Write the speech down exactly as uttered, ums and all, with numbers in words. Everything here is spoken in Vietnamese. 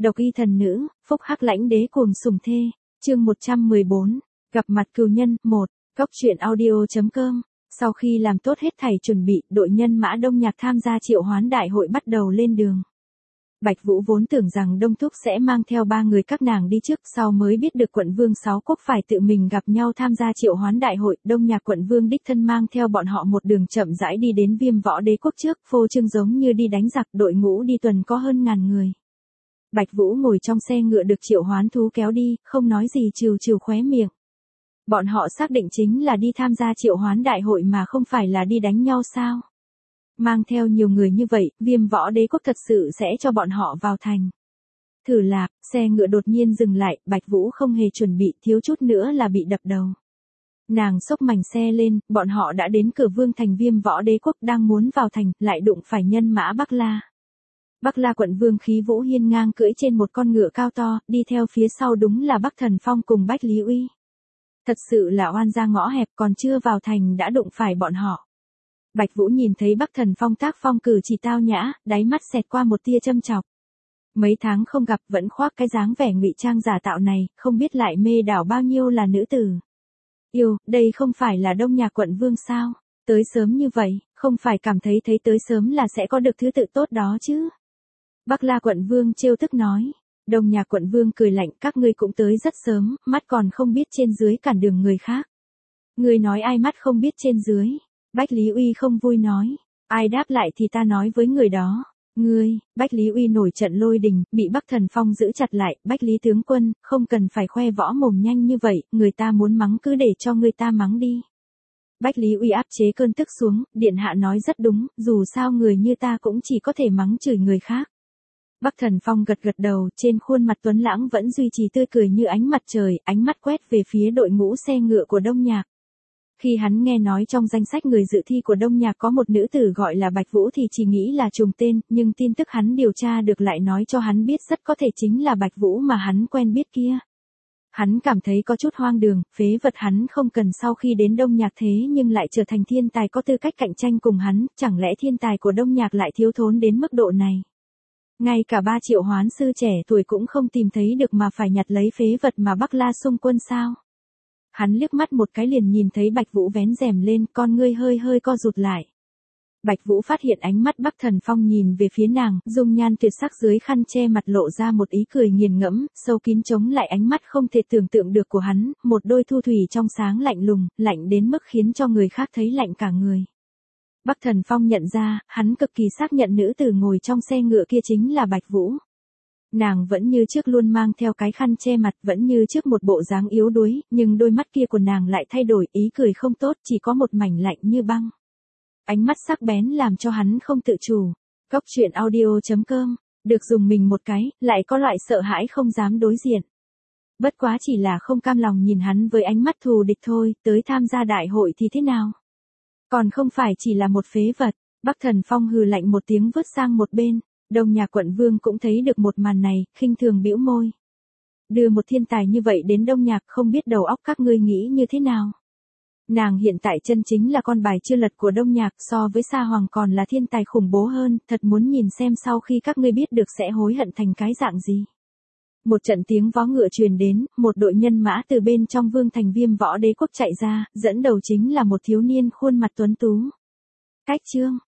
Độc y thần nữ, phúc hắc lãnh đế cuồng sủng thê. Chương một trăm mười bốn, gặp mặt cừu nhân. Một. Cốc truyện audio.com. Sau khi làm tốt hết thảy chuẩn bị, đội nhân mã Đông Nhạc tham gia triệu hoán đại hội bắt đầu lên đường. Bạch Vũ vốn tưởng rằng Đông Thúc sẽ mang theo ba người các nàng đi trước, sau mới biết được quận vương sáu quốc phải tự mình gặp nhau tham gia triệu hoán đại hội. Đông Nhạc quận vương đích thân mang theo bọn họ một đường chậm rãi đi đến Viêm Võ Đế quốc trước, phô trương giống như đi đánh giặc, đội ngũ đi tuần có hơn ngàn người. Bạch Vũ ngồi trong xe ngựa được triệu hoán thú kéo đi, không nói gì trừ trừ khóe miệng. Bọn họ xác định chính là đi tham gia triệu hoán đại hội mà không phải là đi đánh nhau sao? Mang theo nhiều người như vậy, Viêm Võ Đế quốc thật sự sẽ cho bọn họ vào thành. Thử lạc, xe ngựa đột nhiên dừng lại, Bạch Vũ không hề chuẩn bị, thiếu chút nữa là bị đập đầu. Nàng xốc mảnh xe lên, bọn họ đã đến cửa vương thành Viêm Võ Đế quốc, đang muốn vào thành, lại đụng phải nhân mã Bắc La. Bắc La quận vương khí vũ hiên ngang cưỡi trên một con ngựa cao to, đi theo phía sau đúng là Bắc Thần Phong cùng Bách Lý Uy. Thật sự là oan ra ngõ hẹp, còn chưa vào thành đã đụng phải bọn họ. Bạch Vũ nhìn thấy Bắc Thần Phong tác phong cử chỉ tao nhã, đáy mắt xẹt qua một tia châm chọc. Mấy tháng không gặp vẫn khoác cái dáng vẻ ngụy trang giả tạo này, không biết lại mê đảo bao nhiêu là nữ tử. Yêu, đây không phải là Đông Nhạc quận vương sao? Tới sớm như vậy, không phải cảm thấy thấy tới sớm là sẽ có được thứ tự tốt đó chứ? Bắc La quận vương trêu tức nói. Đông Nhạc quận vương cười lạnh, các ngươi cũng tới rất sớm, mắt còn không biết trên dưới cản đường người khác. Ngươi nói ai mắt không biết trên dưới? Bách Lý Uy không vui nói. Ai đáp lại thì ta nói với người đó. Ngươi, Bách Lý Uy nổi trận lôi đình, bị Bắc Thần Phong giữ chặt lại. Bách Lý tướng quân, không cần phải khoe võ mồm nhanh như vậy, người ta muốn mắng cứ để cho người ta mắng đi. Bách Lý Uy áp chế cơn tức xuống, điện hạ nói rất đúng, dù sao người như ta cũng chỉ có thể mắng chửi người khác. Bắc Thần Phong gật gật đầu, trên khuôn mặt tuấn lãng vẫn duy trì tươi cười như ánh mặt trời, ánh mắt quét về phía đội ngũ xe ngựa của Đông Nhạc. Khi hắn nghe nói trong danh sách người dự thi của Đông Nhạc có một nữ tử gọi là Bạch Vũ thì chỉ nghĩ là trùng tên, nhưng tin tức hắn điều tra được lại nói cho hắn biết rất có thể chính là Bạch Vũ mà hắn quen biết kia. Hắn cảm thấy có chút hoang đường, phế vật hắn không cần sau khi đến Đông Nhạc thế nhưng lại trở thành thiên tài có tư cách cạnh tranh cùng hắn, chẳng lẽ thiên tài của Đông Nhạc lại thiếu thốn đến mức độ này. Ngay cả ba triệu hoán sư trẻ tuổi cũng không tìm thấy được mà phải nhặt lấy phế vật mà Bắc La xung quân sao. Hắn liếc mắt một cái liền nhìn thấy Bạch Vũ vén rèm lên, con ngươi hơi hơi co rụt lại. Bạch Vũ phát hiện ánh mắt Bắc Thần Phong nhìn về phía nàng, dung nhan tuyệt sắc dưới khăn che mặt lộ ra một ý cười nghiền ngẫm, sâu kín chống lại ánh mắt không thể tưởng tượng được của hắn, một đôi thu thủy trong sáng lạnh lùng, lạnh đến mức khiến cho người khác thấy lạnh cả người. Bắc Thần Phong nhận ra, hắn cực kỳ xác nhận nữ tử ngồi trong xe ngựa kia chính là Bạch Vũ. Nàng vẫn như trước luôn mang theo cái khăn che mặt, vẫn như trước một bộ dáng yếu đuối, nhưng đôi mắt kia của nàng lại thay đổi, ý cười không tốt, chỉ có một mảnh lạnh như băng. Ánh mắt sắc bén làm cho hắn không tự chủ. Cốc truyện audio.com, được dùng mình một cái, lại có loại sợ hãi không dám đối diện. Bất quá chỉ là không cam lòng nhìn hắn với ánh mắt thù địch thôi, tới tham gia đại hội thì thế nào? Còn không phải chỉ là một phế vật. Bắc Thần Phong hừ lạnh một tiếng vứt sang một bên. Đông Nhạc quận vương cũng thấy được một màn này, khinh thường bĩu môi. Đưa một thiên tài như vậy đến Đông Nhạc, không biết đầu óc các ngươi nghĩ như thế nào. Nàng hiện tại chân chính là con bài chưa lật của Đông Nhạc, so với Sa Hoàng còn là thiên tài khủng bố hơn, thật muốn nhìn xem sau khi các ngươi biết được sẽ hối hận thành cái dạng gì. Một trận tiếng vó ngựa truyền đến, một đội nhân mã từ bên trong vương thành Viêm Võ Đế quốc chạy ra, dẫn đầu chính là một thiếu niên khuôn mặt tuấn tú. Cách Trương,